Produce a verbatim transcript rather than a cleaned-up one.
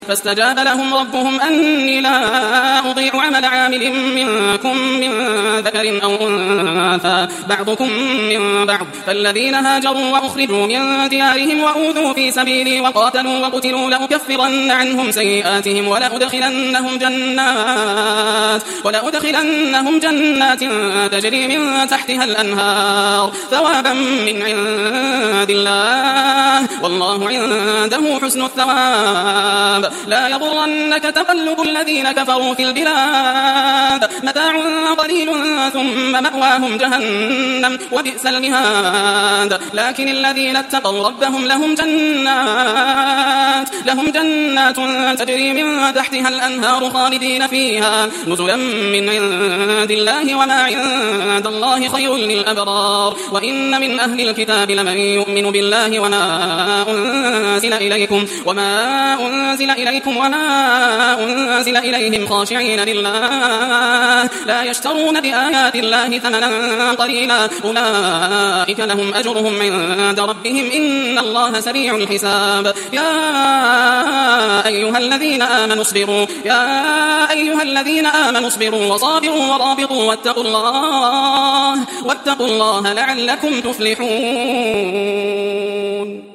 فاستجاب لهم ربهم أني لا أضيع عمل عامل منكم من ذكر أو أنثى بعضكم من بعض فالذين هاجروا وأخرجوا من ديارهم وأوذوا في سبيلي وقاتلوا وقتلوا لأكفرن عنهم سيئاتهم ولأدخلنهم جنات ولأدخلنهم جنات تجري من تحتها الأنهار ثوابا من عند الله والله عنده حسن الثواب لا يغرنك تقلب الذين كفروا في البلاد متاع قليل ثم مأواهم جهنم وبئس المهاد لكن الذين اتقوا ربهم لهم جنات لهم جنات تجري من تحتها الأنهار خالدين فيها نزلا من عند الله وما عند الله خير للأبرار وإن من أهل الكتاب لمن يؤمن بالله وما أنزل إليكم وما أنزل إليكم وما أنزل إليهم خاشعين لله لا يشترون بآيات الله ثمنا قليلا أولئك لهم أجرهم عند ربهم إن الله سريع الحساب يا أيها الذين آمنوا اصبروا يا أيها الذين آمنوا اصبروا وصابروا ورابطوا واتقوا الله واتقوا الله لعلكم تفلحون.